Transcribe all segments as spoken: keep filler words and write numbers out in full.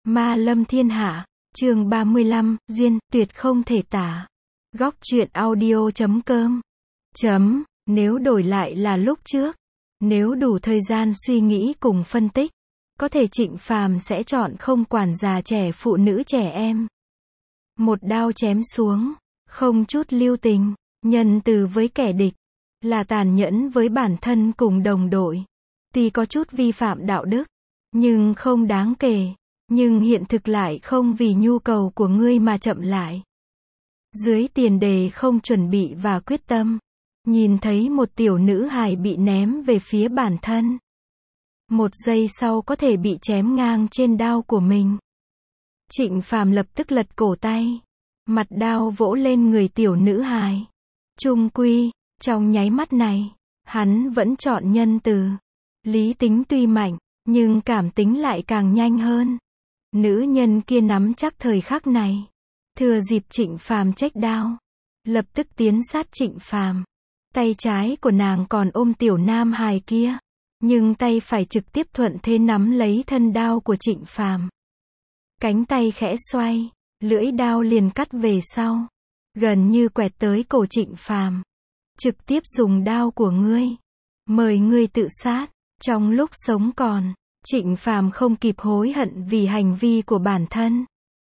Ma lâm thiên hạ, chương ba mươi lăm, duyên, tuyệt không thể tả. Góc truyện audio chấm com. Chấm, nếu đổi lại là lúc trước, nếu đủ thời gian suy nghĩ cùng phân tích, có thể Trịnh Phàm sẽ chọn không quản già trẻ phụ nữ trẻ em. Một đao chém xuống, không chút lưu tình, nhân từ với kẻ địch, là tàn nhẫn với bản thân cùng đồng đội. Tuy có chút vi phạm đạo đức, nhưng không đáng kể. Nhưng hiện thực lại không vì nhu cầu của ngươi mà chậm lại. Dưới tiền đề không chuẩn bị và quyết tâm, nhìn thấy một tiểu nữ hài bị ném về phía bản thân. Một giây sau có thể bị chém ngang trên đao của mình. Trịnh Phàm lập tức lật cổ tay, mặt đao vỗ lên người tiểu nữ hài. Chung quy, trong nháy mắt này, hắn vẫn chọn nhân từ. Lý tính tuy mạnh, nhưng cảm tính lại càng nhanh hơn. Nữ nhân kia nắm chắc thời khắc này, thừa dịp Trịnh Phàm chếch đao, lập tức tiến sát Trịnh Phàm. Tay trái của nàng còn ôm tiểu nam hài kia, nhưng tay phải trực tiếp thuận thế nắm lấy thân đao của Trịnh Phàm. Cánh tay khẽ xoay, lưỡi đao liền cắt về sau, gần như quẹt tới cổ Trịnh Phàm. Trực tiếp dùng đao của ngươi, mời ngươi tự sát. Trong lúc sống còn, Trịnh Phàm không kịp hối hận vì hành vi của bản thân.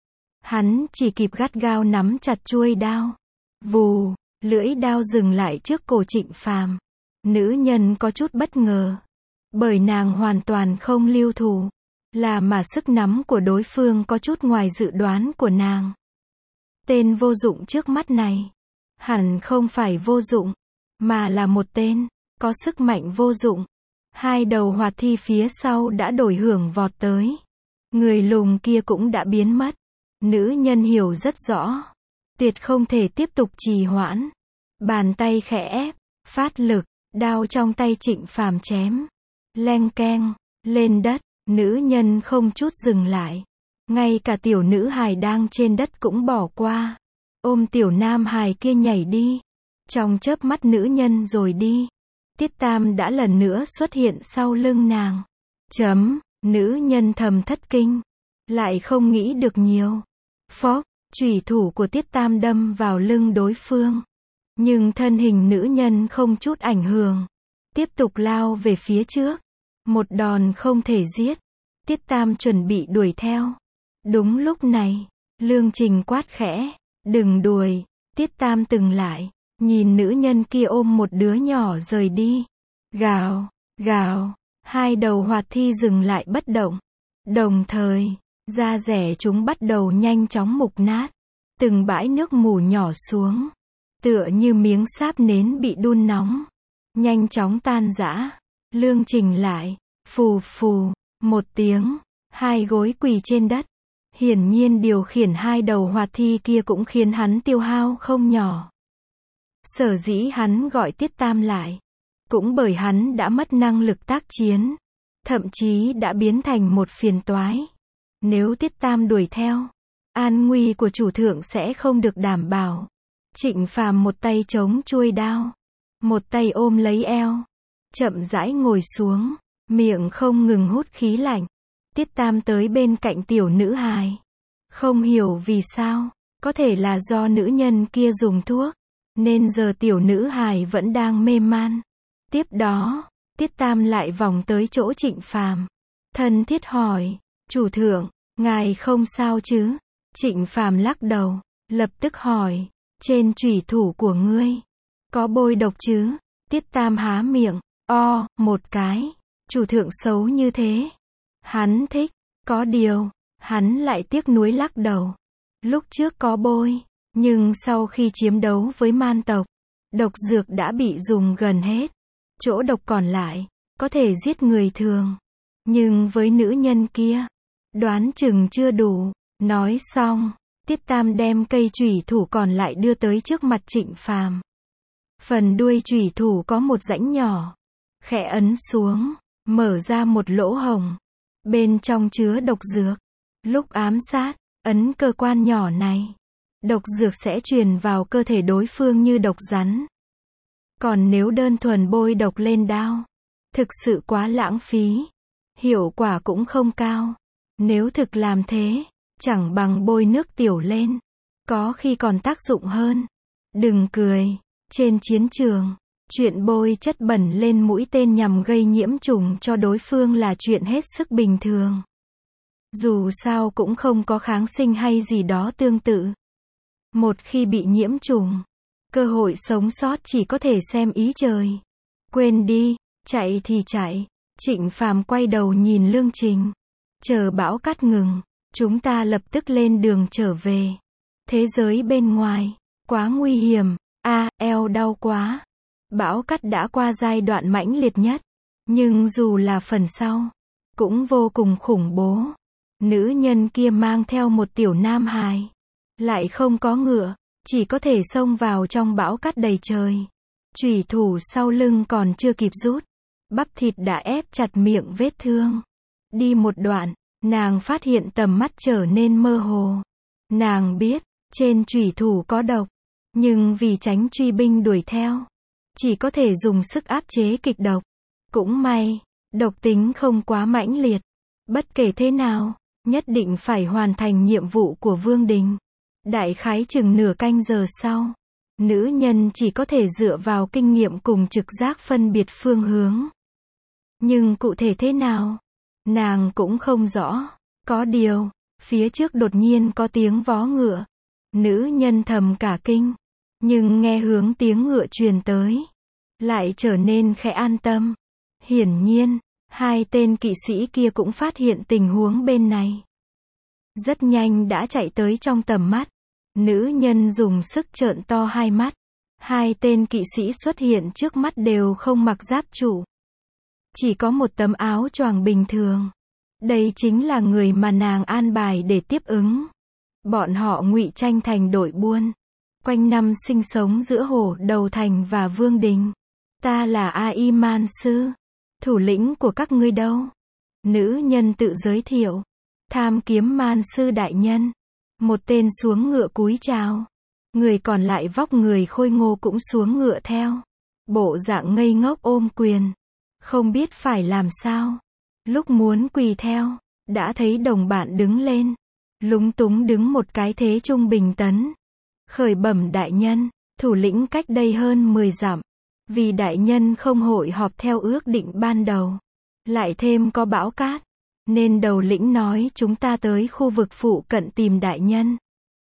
Hắn chỉ kịp gắt gao nắm chặt chuôi đao. Vù, lưỡi đao dừng lại trước cổ Trịnh Phàm. Nữ nhân có chút bất ngờ, bởi nàng hoàn toàn không lưu thủ, là mà sức nắm của đối phương có chút ngoài dự đoán của nàng. Tên vô dụng trước mắt này, hẳn không phải vô dụng, mà là một tên có sức mạnh vô dụng. Hai đầu hoạt thi phía sau đã đổi hưởng vọt tới. Người lùn kia cũng đã biến mất. Nữ nhân hiểu rất rõ, tuyệt không thể tiếp tục trì hoãn. Bàn tay khẽ ép, phát lực, đao trong tay Trịnh Phàm chém. Leng keng, lên đất, nữ nhân không chút dừng lại. Ngay cả tiểu nữ hài đang trên đất cũng bỏ qua. Ôm tiểu nam hài kia nhảy đi. Trong chớp mắt nữ nhân rồi đi. Tiết Tam đã lần nữa xuất hiện sau lưng nàng. Chấm, nữ nhân thầm thất kinh, lại không nghĩ được nhiều. Phó, chủy thủ của Tiết Tam đâm vào lưng đối phương. Nhưng thân hình nữ nhân không chút ảnh hưởng, tiếp tục lao về phía trước. Một đòn không thể giết. Tiết Tam chuẩn bị đuổi theo. Đúng lúc này, Lương Trình quát khẽ, đừng đuổi. Tiết Tam từng lại, nhìn nữ nhân kia ôm một đứa nhỏ rời đi. Gào, gào, hai đầu hoạt thi dừng lại bất động. Đồng thời, da rẻ chúng bắt đầu nhanh chóng mục nát. Từng bãi nước mù nhỏ xuống, tựa như miếng sáp nến bị đun nóng, nhanh chóng tan rã. Lương Trình lại, phù phù, một tiếng, hai gối quỳ trên đất. Hiển nhiên điều khiển hai đầu hoạt thi kia cũng khiến hắn tiêu hao không nhỏ. Sở dĩ hắn gọi Tiết Tam lại, cũng bởi hắn đã mất năng lực tác chiến, thậm chí đã biến thành một phiền toái. Nếu Tiết Tam đuổi theo, an nguy của chủ thượng sẽ không được đảm bảo. Trịnh Phàm một tay chống chuôi đao, một tay ôm lấy eo, chậm rãi ngồi xuống, miệng không ngừng hút khí lạnh. Tiết Tam tới bên cạnh tiểu nữ hài. Không hiểu vì sao, có thể là do nữ nhân kia dùng thuốc, nên giờ tiểu nữ hài vẫn đang mê man. Tiếp đó, Tiết Tam lại vòng tới chỗ Trịnh Phàm, thân thiết hỏi, chủ thượng, ngài không sao chứ? Trịnh Phàm lắc đầu, lập tức hỏi, trên chủy thủ của ngươi, có bôi độc chứ? Tiết Tam há miệng, o, một cái, chủ thượng xấu như thế. Hắn thích, có điều, hắn lại tiếc nuối lắc đầu. Lúc trước có bôi, nhưng sau khi chiến đấu với man tộc, độc dược đã bị dùng gần hết. Chỗ độc còn lại, có thể giết người thường. Nhưng với nữ nhân kia, đoán chừng chưa đủ. Nói xong, Tiết Tam đem cây chủy thủ còn lại đưa tới trước mặt Trịnh Phàm. Phần đuôi chủy thủ có một rãnh nhỏ, khẽ ấn xuống, mở ra một lỗ hổng. Bên trong chứa độc dược. Lúc ám sát, ấn cơ quan nhỏ này, độc dược sẽ truyền vào cơ thể đối phương như độc rắn. Còn nếu đơn thuần bôi độc lên đao, thực sự quá lãng phí, hiệu quả cũng không cao. Nếu thực làm thế, chẳng bằng bôi nước tiểu lên. Có khi còn tác dụng hơn. Đừng cười. Trên chiến trường, chuyện bôi chất bẩn lên mũi tên nhằm gây nhiễm trùng cho đối phương là chuyện hết sức bình thường. Dù sao cũng không có kháng sinh hay gì đó tương tự. Một khi bị nhiễm trùng, cơ hội sống sót chỉ có thể xem ý trời. Quên đi, chạy thì chạy. Trịnh Phàm quay đầu nhìn Lương Trình. Chờ bão cát ngừng, chúng ta lập tức lên đường trở về. Thế giới bên ngoài, quá nguy hiểm, a, à, eo đau quá. Bão cát đã qua giai đoạn mãnh liệt nhất. Nhưng dù là phần sau, cũng vô cùng khủng bố. Nữ nhân kia mang theo một tiểu nam hài. Lại không có ngựa, chỉ có thể xông vào trong bão cát đầy trời. Chủy thủ sau lưng còn chưa kịp rút. Bắp thịt đã ép chặt miệng vết thương. Đi một đoạn, nàng phát hiện tầm mắt trở nên mơ hồ. Nàng biết, trên chủy thủ có độc. Nhưng vì tránh truy binh đuổi theo, chỉ có thể dùng sức áp chế kịch độc. Cũng may, độc tính không quá mãnh liệt. Bất kể thế nào, nhất định phải hoàn thành nhiệm vụ của Vương Đình. Đại khái chừng nửa canh giờ sau, nữ nhân chỉ có thể dựa vào kinh nghiệm cùng trực giác phân biệt phương hướng. Nhưng cụ thể thế nào, nàng cũng không rõ. Có điều, phía trước đột nhiên có tiếng vó ngựa. Nữ nhân thầm cả kinh, nhưng nghe hướng tiếng ngựa truyền tới, lại trở nên khẽ an tâm. Hiển nhiên, hai tên kỵ sĩ kia cũng phát hiện tình huống bên này. Rất nhanh đã chạy tới trong tầm mắt. Nữ nhân dùng sức trợn to hai mắt. Hai tên kỵ sĩ xuất hiện trước mắt đều không mặc giáp trụ. Chỉ có một tấm áo choàng bình thường. Đây chính là người mà nàng an bài để tiếp ứng. Bọn họ ngụy trang thành đội buôn. Quanh năm sinh sống giữa Hổ Đầu Thành và Vương Đình. Ta là A-y Man Sư. Thủ lĩnh của các ngươi đâu? Nữ nhân tự giới thiệu. Tham kiếm Man Sư đại nhân. Một tên xuống ngựa cúi chào. Người còn lại vóc người khôi ngô cũng xuống ngựa theo. Bộ dạng ngây ngốc ôm quyền. Không biết phải làm sao. Lúc muốn quỳ theo, đã thấy đồng bạn đứng lên. Lúng túng đứng một cái thế trung bình tấn. Khởi bẩm đại nhân, thủ lĩnh cách đây hơn mười dặm. Vì đại nhân không hội họp theo ước định ban đầu. Lại thêm có bão cát. Nên đầu lĩnh nói chúng ta tới khu vực phụ cận tìm đại nhân.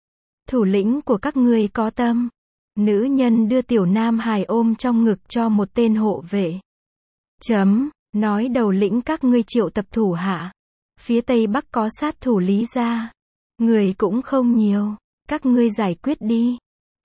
Thủ lĩnh của các ngươi có tâm. Nữ nhân đưa tiểu nam hài ôm trong ngực cho một tên hộ vệ. Chấm, nói đầu lĩnh các ngươi triệu tập thủ hạ. Phía tây bắc có sát thủ Lý gia. Người cũng không nhiều. Các ngươi giải quyết đi.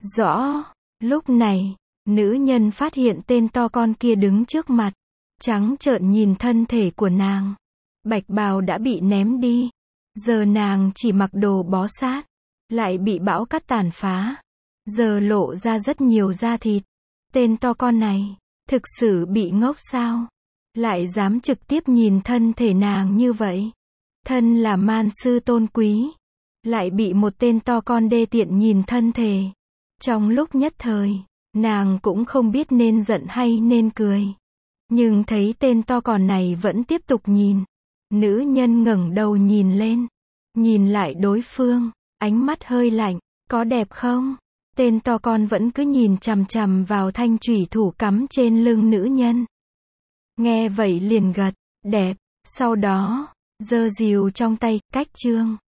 Rõ. Lúc này, nữ nhân phát hiện tên to con kia đứng trước mặt. Trắng trợn nhìn thân thể của nàng. Bạch bào đã bị ném đi. Giờ nàng chỉ mặc đồ bó sát. Lại bị bão cát tàn phá. Giờ lộ ra rất nhiều da thịt. Tên to con này, thực sự bị ngốc sao? Lại dám trực tiếp nhìn thân thể nàng như vậy. Thân là man sư tôn quý. Lại bị một tên to con đê tiện nhìn thân thể. Trong lúc nhất thời, nàng cũng không biết nên giận hay nên cười. Nhưng thấy tên to con này vẫn tiếp tục nhìn. Nữ nhân ngẩng đầu nhìn lên. Nhìn lại đối phương, ánh mắt hơi lạnh. Có đẹp không? Tên to con vẫn cứ nhìn chằm chằm vào thanh chủy thủ cắm trên lưng nữ nhân. Nghe vậy liền gật, đẹp. Sau đó, giơ rìu trong tay, cách chương.